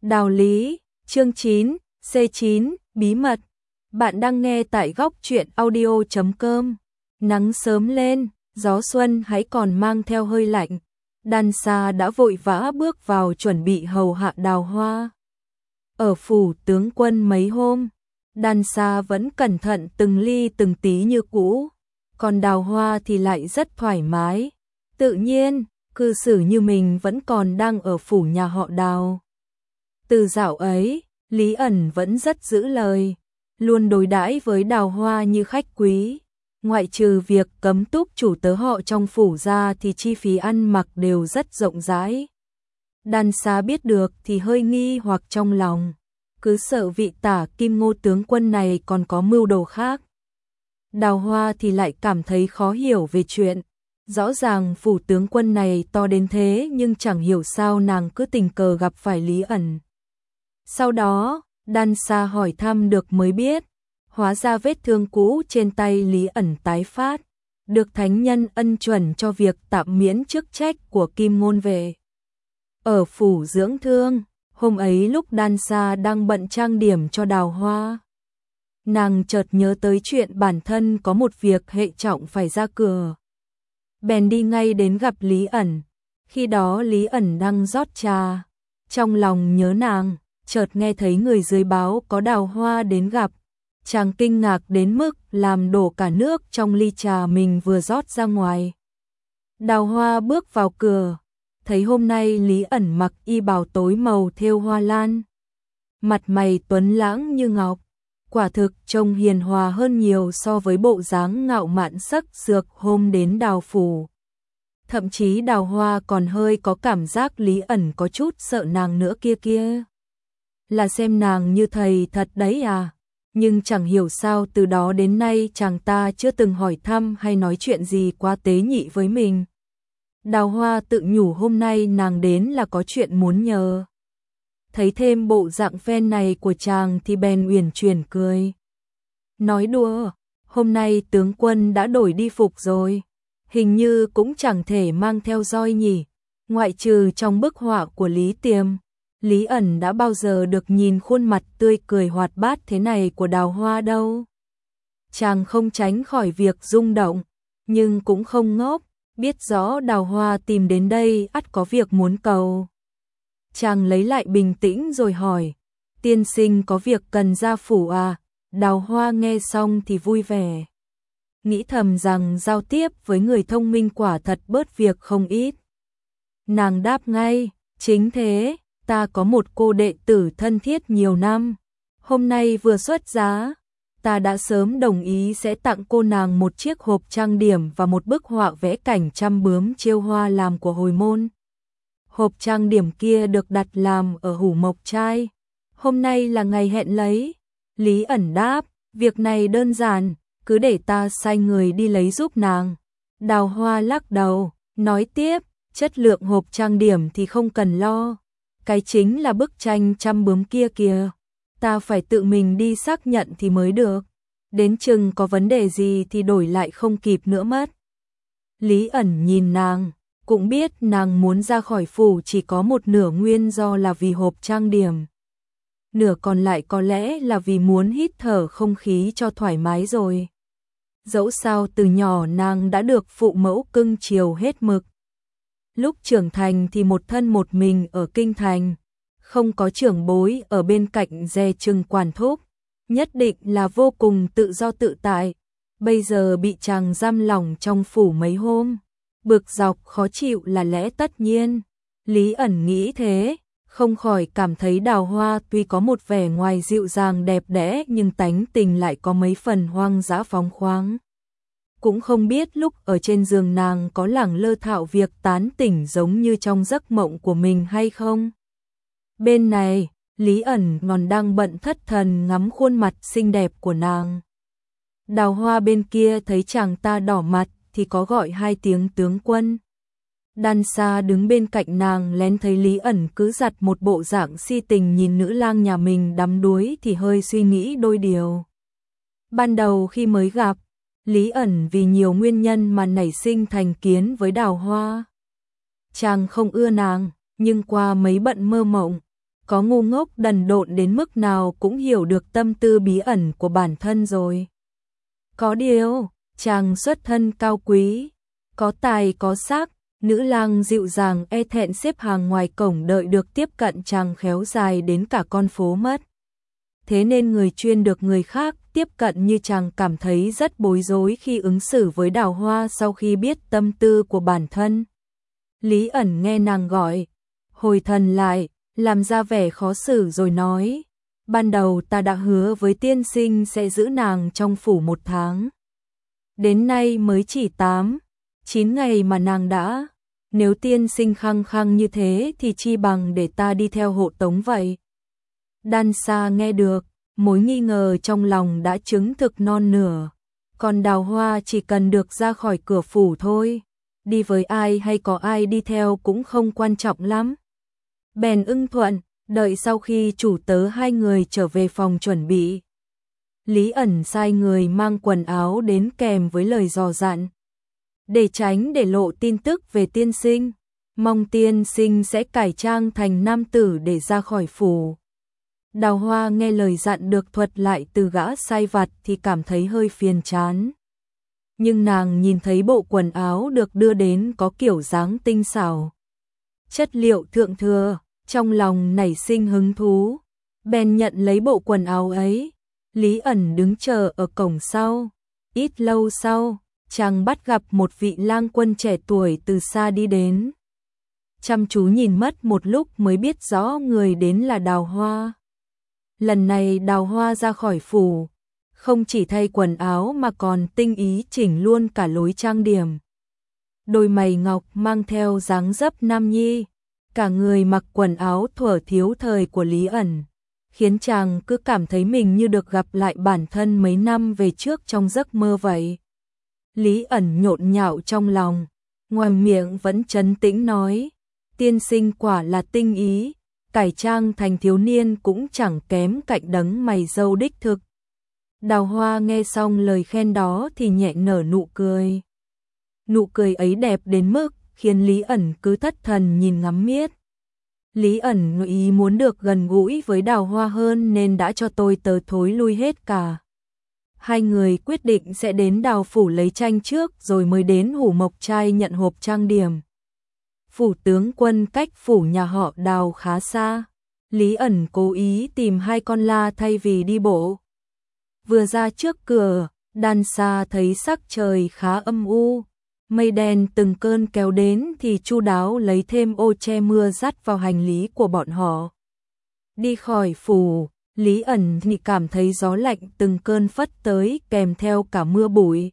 Đào Lý, chương 9, C9, bí mật. Bạn đang nghe tại góc truyện audio.com. Nắng sớm lên, gió xuân hãy còn mang theo hơi lạnh. Đan Sa đã vội vã bước vào chuẩn bị hầu hạ Đào Hoa. Ở phủ tướng quân mấy hôm, Đan Sa vẫn cẩn thận từng ly từng tí như cũ, còn Đào Hoa thì lại rất thoải mái, tự nhiên, cư xử như mình vẫn còn đang ở phủ nhà họ Đào. Từ dạo ấy, Lý ẩn vẫn rất giữ lời, luôn đối đãi với Đào Hoa như khách quý. Ngoại trừ việc cấm túc chủ tớ họ trong phủ ra thì chi phí ăn mặc đều rất rộng rãi. Đan Sa biết được thì hơi nghi hoặc trong lòng, cứ sợ vị tả Kim Ngô tướng quân này còn có mưu đồ khác. Đào Hoa thì lại cảm thấy khó hiểu về chuyện. Rõ ràng phủ tướng quân này to đến thế nhưng chẳng hiểu sao nàng cứ tình cờ gặp phải Lý ẩn. Sau đó, Đan Sa hỏi thăm được mới biết, hóa ra vết thương cũ trên tay Lý ẩn tái phát, được thánh nhân ân chuẩn cho việc tạm miễn chức trách của Kim Ngôn về. Ở phủ dưỡng thương, hôm ấy lúc Đan Sa đang bận trang điểm cho Đào Hoa, nàng chợt nhớ tới chuyện bản thân có một việc hệ trọng phải ra cửa. Bèn đi ngay đến gặp Lý ẩn, khi đó Lý ẩn đang rót trà, trong lòng nhớ nàng, chợt nghe thấy người dưới báo có Đào Hoa đến gặp, chàng kinh ngạc đến mức làm đổ cả nước trong ly trà mình vừa rót ra ngoài. Đào Hoa bước vào cửa, thấy hôm nay Lý ẩn mặc y bào tối màu thêu hoa lan, mặt mày tuấn lãng như ngọc, quả thực trông hiền hòa hơn nhiều so với bộ dáng ngạo mạn sắc sược hôm đến Đào phủ. Thậm chí Đào Hoa còn hơi có cảm giác Lý ẩn có chút sợ nàng nữa kia. Là xem nàng như thầy thật đấy à? Nhưng chẳng hiểu sao từ đó đến nay chàng ta chưa từng hỏi thăm hay nói chuyện gì quá tế nhị với mình. Đào Hoa tự nhủ hôm nay nàng đến là có chuyện muốn nhờ. Thấy thêm bộ dạng phen này của chàng thì bèn uyển chuyển cười. Nói đùa, hôm nay tướng quân đã đổi đi phục rồi, hình như cũng chẳng thể mang theo roi nhỉ, ngoại trừ trong bức họa của Lý Tiềm. Lý ẩn đã bao giờ được nhìn khuôn mặt tươi cười hoạt bát thế này của Đào Hoa đâu. Chàng không tránh khỏi việc rung động, nhưng cũng không ngốc, biết rõ Đào Hoa tìm đến đây ắt có việc muốn cầu. Chàng lấy lại bình tĩnh rồi hỏi, tiên sinh có việc cần ra phủ à? Đào Hoa nghe xong thì vui vẻ, nghĩ thầm rằng giao tiếp với người thông minh quả thật bớt việc không ít. Nàng đáp ngay, chính thế, ta có một cô đệ tử thân thiết nhiều năm, hôm nay vừa xuất giá, ta đã sớm đồng ý sẽ tặng cô nàng một chiếc hộp trang điểm và một bức họa vẽ cảnh trăm bướm chiêu hoa làm của hồi môn. Hộp trang điểm kia được đặt làm ở Hủ Mộc Trai. Hôm nay là ngày hẹn lấy. Lý ẩn đáp, việc này đơn giản, cứ để ta sai người đi lấy giúp nàng. Đào Hoa lắc đầu, nói tiếp, chất lượng hộp trang điểm thì không cần lo. Cái chính là bức tranh trăm bướm kia kìa. Ta phải tự mình đi xác nhận thì mới được. Đến chừng có vấn đề gì thì đổi lại không kịp nữa mất. Lý ẩn nhìn nàng, cũng biết nàng muốn ra khỏi phủ chỉ có một nửa nguyên do là vì hộp trang điểm. Nửa còn lại có lẽ là vì muốn hít thở không khí cho thoải mái rồi. Dẫu sao từ nhỏ nàng đã được phụ mẫu cưng chiều hết mực. Lúc trưởng thành thì một thân một mình ở kinh thành, không có trưởng bối ở bên cạnh dè chừng quản thúc, nhất định là vô cùng tự do tự tại. Bây giờ bị chàng giam lỏng trong phủ mấy hôm, bực dọc khó chịu là lẽ tất nhiên. Lý ẩn nghĩ thế, không khỏi cảm thấy Đào Hoa tuy có một vẻ ngoài dịu dàng đẹp đẽ nhưng tánh tình lại có mấy phần hoang dã phóng khoáng. Cũng không biết lúc ở trên giường nàng có lẳng lơ thạo việc tán tỉnh giống như trong giấc mộng của mình hay không. Bên này, Lý ẩn còn đang bận thất thần ngắm khuôn mặt xinh đẹp của nàng. Đào Hoa bên kia thấy chàng ta đỏ mặt thì có gọi hai tiếng tướng quân. Đan Sa đứng bên cạnh nàng lén thấy Lý ẩn cứ giặt một bộ dạng si tình nhìn nữ lang nhà mình đắm đuối thì hơi suy nghĩ đôi điều. Ban đầu khi mới gặp, Lý ẩn vì nhiều nguyên nhân mà nảy sinh thành kiến với Đào Hoa. Chàng không ưa nàng, nhưng qua mấy bận mơ mộng, có ngu ngốc đần độn đến mức nào cũng hiểu được tâm tư bí ẩn của bản thân rồi. Có điều, chàng xuất thân cao quý, có tài có sắc, nữ lang dịu dàng e thẹn xếp hàng ngoài cổng đợi được tiếp cận chàng khéo dài đến cả con phố mất. Thế nên người chuyên được người khác tiếp cận như chàng cảm thấy rất bối rối khi ứng xử với Đào Hoa sau khi biết tâm tư của bản thân. Lý ẩn nghe nàng gọi, hồi thần lại, làm ra vẻ khó xử rồi nói, ban đầu ta đã hứa với tiên sinh sẽ giữ nàng trong phủ 1 tháng. Đến nay mới chỉ 8, 9 ngày mà nàng đã, nếu tiên sinh khăng khăng như thế thì chi bằng để ta đi theo hộ tống vậy. Đan Sa nghe được, mối nghi ngờ trong lòng đã chứng thực non nửa, còn Đào Hoa chỉ cần được ra khỏi cửa phủ thôi, đi với ai hay có ai đi theo cũng không quan trọng lắm. Bèn ưng thuận, đợi sau khi chủ tớ hai người trở về phòng chuẩn bị. Lý ẩn sai người mang quần áo đến kèm với lời dò dặn. Để tránh để lộ tin tức về tiên sinh, mong tiên sinh sẽ cải trang thành nam tử để ra khỏi phủ. Đào Hoa nghe lời dặn được thuật lại từ gã sai vặt thì cảm thấy hơi phiền chán. Nhưng nàng nhìn thấy bộ quần áo được đưa đến có kiểu dáng tinh xảo, chất liệu thượng thừa, trong lòng nảy sinh hứng thú, bèn nhận lấy bộ quần áo ấy. Lý ẩn đứng chờ ở cổng sau. Ít lâu sau, chàng bắt gặp một vị lang quân trẻ tuổi từ xa đi đến. Chăm chú nhìn mất một lúc mới biết rõ người đến là Đào Hoa. Lần này Đào Hoa ra khỏi phủ, không chỉ thay quần áo mà còn tinh ý chỉnh luôn cả lối trang điểm. Đôi mày ngọc mang theo dáng dấp nam nhi, cả người mặc quần áo thuở thiếu thời của Lý ẩn, khiến chàng cứ cảm thấy mình như được gặp lại bản thân mấy năm về trước trong giấc mơ vậy. Lý ẩn nhộn nhạo trong lòng, ngoài miệng vẫn trấn tĩnh nói, tiên sinh quả là tinh ý, cải trang thành thiếu niên cũng chẳng kém cạnh đấng mày râu đích thực. Đào Hoa nghe xong lời khen đó thì nhẹ nở nụ cười. Nụ cười ấy đẹp đến mức khiến Lý ẩn cứ thất thần nhìn ngắm miết. Lý ẩn ý muốn được gần gũi với Đào Hoa hơn nên đã cho tôi tớ thối lui hết cả. Hai người quyết định sẽ đến Đào phủ lấy tranh trước rồi mới đến Hủ Mộc Trai nhận hộp trang điểm. Phủ tướng quân cách phủ nhà họ Đào khá xa. Lý ẩn cố ý tìm 2 con la thay vì đi bộ. Vừa ra trước cửa, Đan Sa thấy sắc trời khá âm u, mây đen từng cơn kéo đến thì chu đáo lấy thêm ô che mưa dắt vào hành lý của bọn họ. Đi khỏi phủ, Lý ẩn thì cảm thấy gió lạnh từng cơn phất tới kèm theo cả mưa bụi.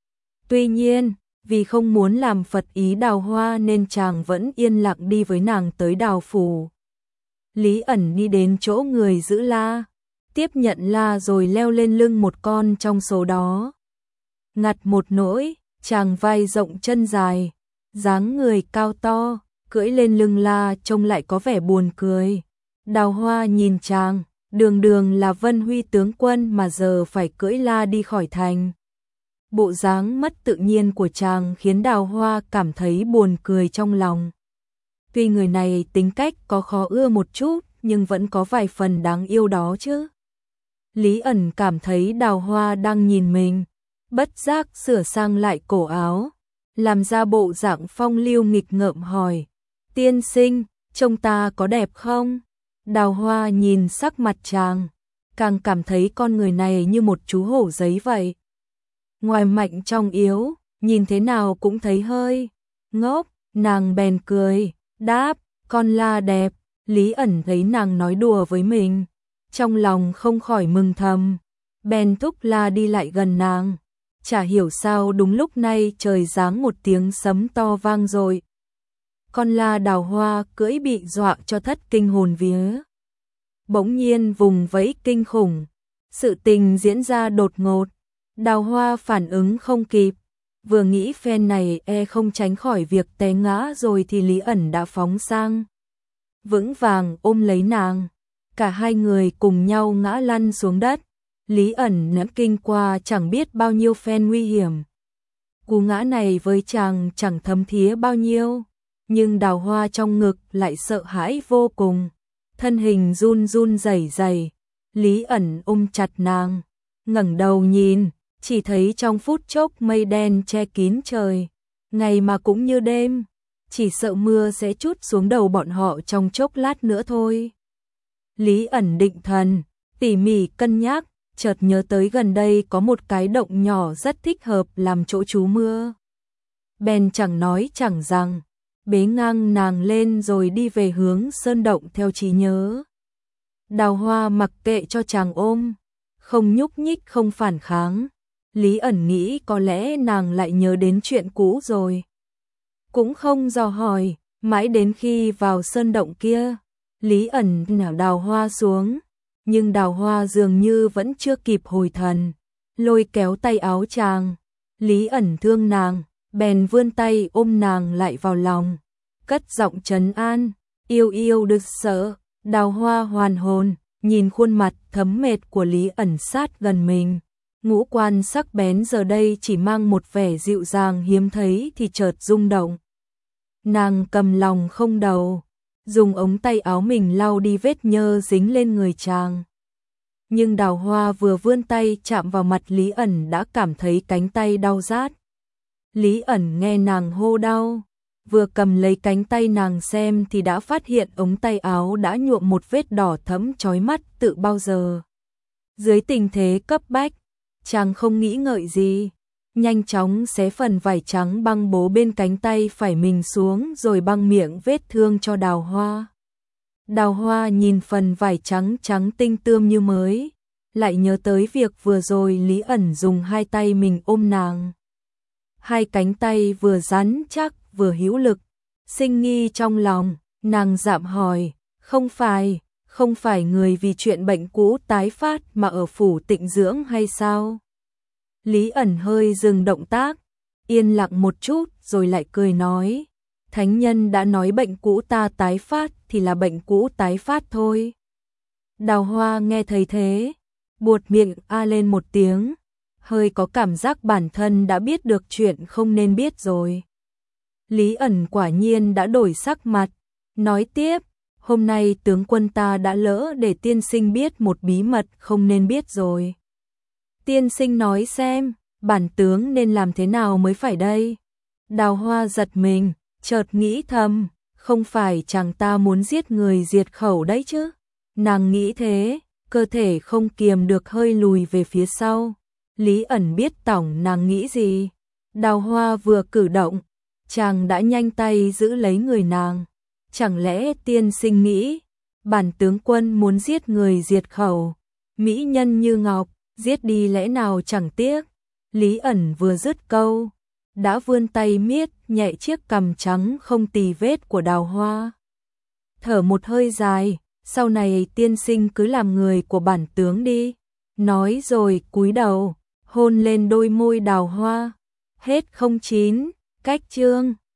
Tuy nhiên, vì không muốn làm phật ý Đào Hoa nên chàng vẫn yên lặng đi với nàng tới Đào phủ. Lý ẩn đi đến chỗ người giữ la, tiếp nhận la rồi leo lên lưng một con trong số đó. Ngặt một nỗi, chàng vai rộng chân dài, dáng người cao to, cưỡi lên lưng la trông lại có vẻ buồn cười. Đào Hoa nhìn chàng, đường đường là Vân Huy tướng quân mà giờ phải cưỡi la đi khỏi thành. Bộ dáng mất tự nhiên của chàng khiến Đào Hoa cảm thấy buồn cười trong lòng. Tuy người này tính cách có khó ưa một chút, nhưng vẫn có vài phần đáng yêu đó chứ. Lý ẩn cảm thấy Đào Hoa đang nhìn mình, bất giác sửa sang lại cổ áo, làm ra bộ dạng phong lưu nghịch ngợm hỏi, tiên sinh, trông ta có đẹp không? Đào Hoa nhìn sắc mặt chàng, càng cảm thấy con người này như một chú hổ giấy vậy. Ngoài mạnh trong yếu, nhìn thế nào cũng thấy hơi ngốc, nàng bèn cười, đáp, con la đẹp. Lý ẩn thấy nàng nói đùa với mình, trong lòng không khỏi mừng thầm, bèn thúc la đi lại gần nàng. Chả hiểu sao đúng lúc này trời giáng một tiếng sấm to vang rồi. Con la Đào Hoa cưỡi bị dọa cho thất kinh hồn vía. Bỗng nhiên vùng vẫy kinh khủng, sự tình diễn ra đột ngột. Đào Hoa phản ứng không kịp, vừa nghĩ phen này không tránh khỏi việc té ngã rồi thì Lý ẩn đã phóng sang, vững vàng ôm lấy nàng. Cả hai người cùng nhau ngã lăn xuống đất. Lý ẩn đã kinh qua chẳng biết bao nhiêu phen nguy hiểm. Cú ngã này với chàng chẳng thấm thía bao nhiêu, nhưng Đào Hoa trong ngực lại sợ hãi vô cùng. thân hình run run rẩy rẩy. Lý ẩn ôm chặt nàng, ngẩng đầu nhìn, chỉ thấy trong phút chốc mây đen che kín trời, ngày mà cũng như đêm, chỉ sợ mưa sẽ trút xuống đầu bọn họ trong chốc lát nữa thôi. Lý ẩn định thần, tỉ mỉ cân nhắc, chợt nhớ tới gần đây có một cái động nhỏ rất thích hợp làm chỗ trú mưa. Bèn chẳng nói chẳng rằng, bế ngang nàng lên rồi đi về hướng sơn động theo trí nhớ. Đào Hoa mặc kệ cho chàng ôm, không nhúc nhích không phản kháng. Lý ẩn nghĩ có lẽ nàng lại nhớ đến chuyện cũ rồi. Cũng không dò hỏi, mãi đến khi vào sơn động kia, Lý ẩn nảo Đào Hoa xuống, nhưng Đào Hoa dường như vẫn chưa kịp hồi thần, lôi kéo tay áo chàng. Lý ẩn thương nàng, bèn vươn tay ôm nàng lại vào lòng, cất giọng trấn an, yêu yêu được sợ. Đào Hoa hoàn hồn, nhìn khuôn mặt thấm mệt của Lý ẩn sát gần mình. Ngũ quan sắc bén giờ đây chỉ mang một vẻ dịu dàng hiếm thấy thì chợt rung động. Nàng cầm lòng không đầu, dùng ống tay áo mình lau đi vết nhơ dính lên người chàng. Nhưng Đào Hoa vừa vươn tay chạm vào mặt Lý ẩn đã cảm thấy cánh tay đau rát. Lý ẩn nghe nàng hô đau, vừa cầm lấy cánh tay nàng xem thì đã phát hiện ống tay áo đã nhuộm một vết đỏ thẫm chói mắt tự bao giờ. Dưới tình thế cấp bách, chàng không nghĩ ngợi gì, nhanh chóng xé phần vải trắng băng bó bên cánh tay phải mình xuống rồi băng miệng vết thương cho Đào Hoa. Đào Hoa nhìn phần vải trắng trắng tinh tươm như mới, lại nhớ tới việc vừa rồi Lý ẩn dùng hai tay mình ôm nàng. Hai cánh tay vừa rắn chắc vừa hữu lực, sinh nghi trong lòng, nàng dạm hỏi, không phải người vì chuyện bệnh cũ tái phát mà ở phủ Tịnh dưỡng hay sao? Lý ẩn hơi dừng động tác, yên lặng một chút rồi lại cười nói, thánh nhân đã nói bệnh cũ ta tái phát thì là bệnh cũ tái phát thôi. Đào Hoa nghe thấy thế, buột miệng a lên một tiếng, hơi có cảm giác bản thân đã biết được chuyện không nên biết rồi. Lý ẩn quả nhiên đã đổi sắc mặt, nói tiếp, hôm nay tướng quân ta đã lỡ để tiên sinh biết một bí mật không nên biết rồi. Tiên sinh nói xem, bản tướng nên làm thế nào mới phải đây? Đào Hoa giật mình, chợt nghĩ thầm, không phải chàng ta muốn giết người diệt khẩu đấy chứ? Nàng nghĩ thế, cơ thể không kiềm được hơi lùi về phía sau. Lý ẩn biết tổng nàng nghĩ gì. Đào Hoa vừa cử động, chàng đã nhanh tay giữ lấy người nàng. Chẳng lẽ tiên sinh nghĩ, bản tướng quân muốn giết người diệt khẩu, mỹ nhân như ngọc, giết đi lẽ nào chẳng tiếc. Lý ẩn vừa dứt câu, đã vươn tay miết nhẹ chiếc cằm trắng không tì vết của Đào Hoa. Thở một hơi dài, sau này tiên sinh cứ làm người của bản tướng đi. Nói rồi cúi đầu, hôn lên đôi môi Đào Hoa. Hết 09, cách chương.